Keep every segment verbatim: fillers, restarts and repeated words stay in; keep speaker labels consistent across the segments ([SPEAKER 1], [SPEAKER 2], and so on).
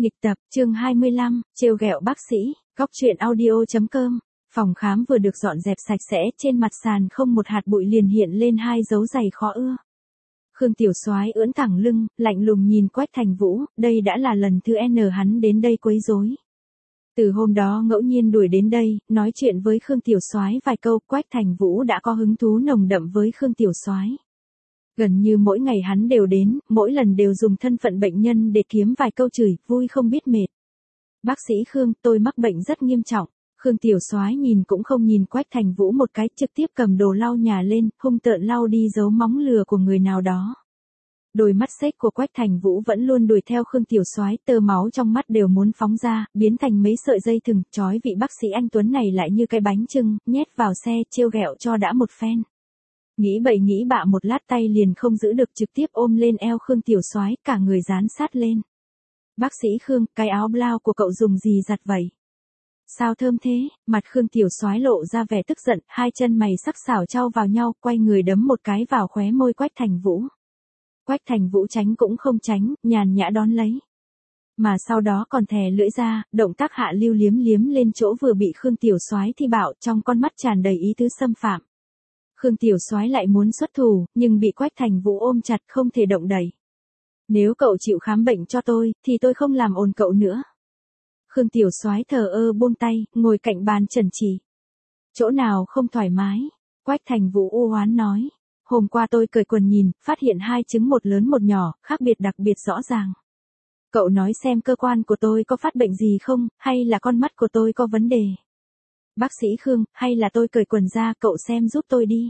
[SPEAKER 1] Nghịch tập, chương hai mươi lăm, trêu ghẹo bác sĩ, góc truyện audio.com. Phòng khám vừa được dọn dẹp sạch sẽ, trên mặt sàn không một hạt bụi liền hiện lên hai dấu giày khó ưa. Khương Tiểu Soái ưỡn thẳng lưng, lạnh lùng nhìn Quách Thành Vũ, đây đã là lần thứ N hắn đến đây quấy rối. Từ hôm đó ngẫu nhiên đuổi đến đây, nói chuyện với Khương Tiểu Soái vài câu, Quách Thành Vũ đã có hứng thú nồng đậm với Khương Tiểu Soái. Gần như mỗi ngày hắn đều đến, mỗi lần đều dùng thân phận bệnh nhân để kiếm vài câu chửi, vui không biết mệt. Bác sĩ Khương, tôi mắc bệnh rất nghiêm trọng. Khương Tiểu Soái nhìn cũng không nhìn Quách Thành Vũ một cái, trực tiếp cầm đồ lau nhà lên, hung tợn lau đi dấu móng lừa của người nào đó. Đôi mắt xếch của Quách Thành Vũ vẫn luôn đuổi theo Khương Tiểu Soái, tơ máu trong mắt đều muốn phóng ra, biến thành mấy sợi dây thừng, trói vị bác sĩ anh tuấn này lại như cái bánh chưng, nhét vào xe, trêu ghẹo cho đã một phen. Nghĩ bậy nghĩ bạ một lát tay liền không giữ được, trực tiếp ôm lên eo Khương Tiểu Soái, cả người dán sát lên. Bác sĩ Khương, cái áo blau của cậu dùng gì giặt vậy? Sao thơm thế? Mặt Khương Tiểu Soái lộ ra vẻ tức giận, hai chân mày sắc sảo chau vào nhau, quay người đấm một cái vào khóe môi Quách Thành Vũ. Quách Thành Vũ tránh cũng không tránh, nhàn nhã đón lấy. Mà sau đó còn thè lưỡi ra, động tác hạ lưu liếm liếm lên chỗ vừa bị Khương Tiểu Soái thi bạo, trong con mắt tràn đầy ý tứ xâm phạm. Khương Tiểu Soái lại muốn xuất thủ, nhưng bị Quách Thành Vũ ôm chặt không thể động đậy. Nếu cậu chịu khám bệnh cho tôi, thì tôi không làm ồn cậu nữa. Khương Tiểu Soái thờ ơ buông tay, ngồi cạnh bàn trần chỉ. Chỗ nào không thoải mái? Quách Thành Vũ u oán nói. Hôm qua tôi cởi quần nhìn, phát hiện hai trứng một lớn một nhỏ, khác biệt đặc biệt rõ ràng. Cậu nói xem cơ quan của tôi có phát bệnh gì không, hay là con mắt của tôi có vấn đề? Bác sĩ Khương, hay là tôi cởi quần ra, cậu xem giúp tôi đi.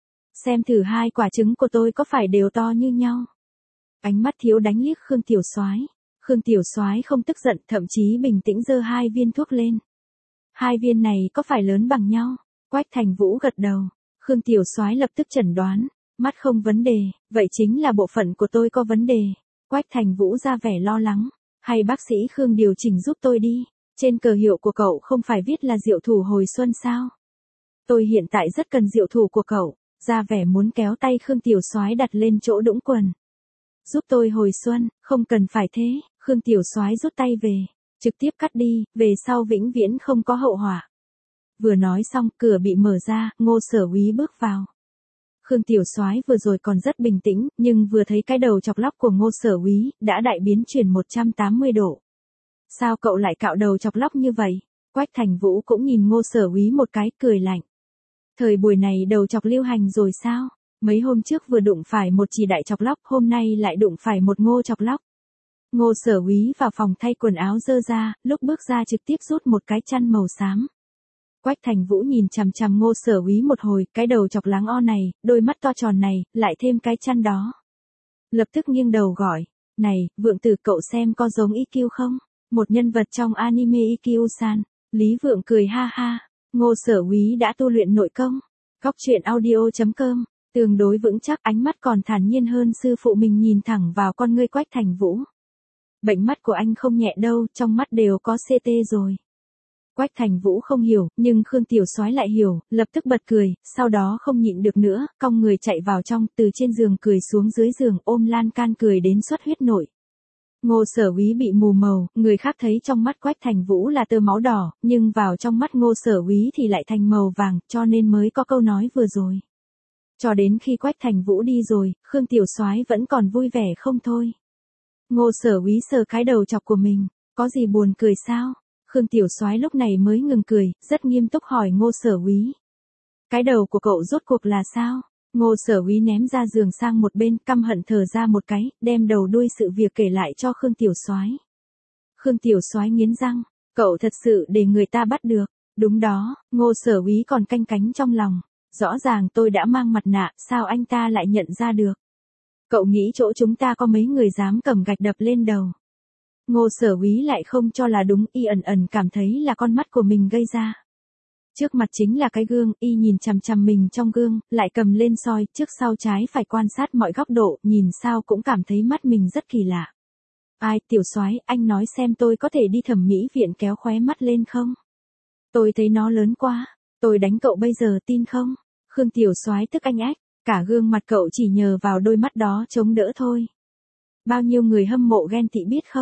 [SPEAKER 1] Xem thử hai quả trứng của tôi có phải đều to như nhau. Ánh mắt thiếu đánh liếc Khương Tiểu Soái. Khương Tiểu Soái không tức giận, thậm chí bình tĩnh giơ hai viên thuốc lên. Hai viên này có phải lớn bằng nhau? Quách Thành Vũ gật đầu. Khương Tiểu Soái lập tức chẩn đoán, mắt không vấn đề, vậy chính là bộ phận của tôi có vấn đề. Quách Thành Vũ ra vẻ lo lắng, hay bác sĩ Khương điều chỉnh giúp tôi đi. Trên cờ hiệu của cậu không phải viết là diệu thủ hồi xuân sao? Tôi hiện tại rất cần diệu thủ của cậu, ra vẻ muốn kéo tay Khương Tiểu Soái đặt lên chỗ đũng quần. Giúp tôi hồi xuân, không cần phải thế, Khương Tiểu Soái rút tay về, trực tiếp cắt đi, về sau vĩnh viễn không có hậu họa. Vừa nói xong, cửa bị mở ra, Ngô Sở Úy bước vào. Khương Tiểu Soái vừa rồi còn rất bình tĩnh, nhưng vừa thấy cái đầu chọc lóc của Ngô Sở Úy, đã đại biến chuyển một trăm tám mươi độ. Sao cậu lại cạo đầu chọc lóc như vậy? Quách Thành Vũ cũng nhìn Ngô Sở Úy một cái, cười lạnh. Thời buổi này đầu chọc lưu hành rồi sao? Mấy hôm trước vừa đụng phải một chỉ đại chọc lóc, hôm nay lại đụng phải một ngô chọc lóc. Ngô Sở Úy vào phòng thay quần áo dơ ra, lúc bước ra trực tiếp rút một cái chăn màu xám. Quách Thành Vũ nhìn chằm chằm Ngô Sở Úy một hồi, cái đầu chọc láng o này, đôi mắt to tròn này, lại thêm cái chăn đó. Lập tức nghiêng đầu gọi, này, Vượng Tử, cậu xem có giống i kiu không? Một nhân vật trong anime i kiu-san. Lý Vượng cười ha ha, Ngô Sở Úy đã tu luyện nội công. Góc truyện audio.com, tương đối vững chắc, ánh mắt còn thản nhiên hơn sư phụ mình, nhìn thẳng vào con ngươi Quách Thành Vũ. Bệnh mắt của anh không nhẹ đâu, trong mắt đều có xê tê rồi. Quách Thành Vũ không hiểu, nhưng Khương Tiểu Soái lại hiểu, lập tức bật cười, sau đó không nhịn được nữa, cong người chạy vào trong, từ trên giường cười xuống dưới giường, ôm lan can cười đến xuất huyết nội. Ngô Sở Úy bị mù màu, người khác thấy trong mắt Quách Thành Vũ là tơ máu đỏ, nhưng vào trong mắt Ngô Sở Úy thì lại thành màu vàng, cho nên mới có câu nói vừa rồi. Cho đến khi Quách Thành Vũ đi rồi, Khương Tiểu Soái vẫn còn vui vẻ không thôi. Ngô Sở Úy sờ cái đầu chọc của mình, có gì buồn cười sao? Khương Tiểu Soái lúc này mới ngừng cười, rất nghiêm túc hỏi Ngô Sở Úy. Cái đầu của cậu rốt cuộc là sao? Ngô Sở Úy ném ra giường sang một bên, căm hận thở ra một cái, đem đầu đuôi sự việc kể lại cho Khương Tiểu Soái. Khương Tiểu Soái nghiến răng, cậu thật sự để người ta bắt được. Đúng đó, Ngô Sở Úy còn canh cánh trong lòng. Rõ ràng tôi đã mang mặt nạ, sao anh ta lại nhận ra được? Cậu nghĩ chỗ chúng ta có mấy người dám cầm gạch đập lên đầu? Ngô Sở Úy lại không cho là đúng, y ẩn ẩn cảm thấy là con mắt của mình gây ra. Trước mặt chính là cái gương, y nhìn chằm chằm mình trong gương, lại cầm lên soi, trước sau trái phải quan sát mọi góc độ, nhìn sao cũng cảm thấy mắt mình rất kỳ lạ. Ai, Tiểu Soái, anh nói xem tôi có thể đi thẩm mỹ viện kéo khóe mắt lên không? Tôi thấy nó lớn quá, tôi đánh cậu bây giờ tin không? Khương Tiểu Soái tức anh ách, cả gương mặt cậu chỉ nhờ vào đôi mắt đó chống đỡ thôi. Bao nhiêu người hâm mộ ghen tị biết không?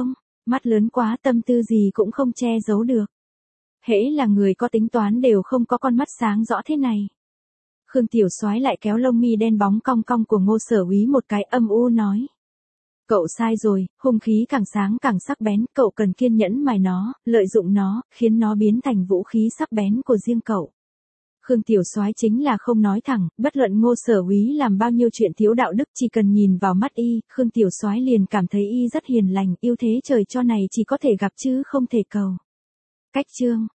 [SPEAKER 1] Mắt lớn quá, tâm tư gì cũng không che giấu được. Hễ là người có tính toán đều không có con mắt sáng rõ thế này. Khương Tiểu Soái lại kéo lông mi đen bóng cong cong của Ngô Sở Úy một cái, âm u nói. Cậu sai rồi, hung khí càng sáng càng sắc bén, cậu cần kiên nhẫn mài nó, lợi dụng nó, khiến nó biến thành vũ khí sắc bén của riêng cậu. Khương Tiểu Soái chính là không nói thẳng, bất luận Ngô Sở Úy làm bao nhiêu chuyện thiếu đạo đức, chỉ cần nhìn vào mắt y, Khương Tiểu Soái liền cảm thấy y rất hiền lành, yêu thế trời cho này chỉ có thể gặp chứ không thể cầu. Cách chương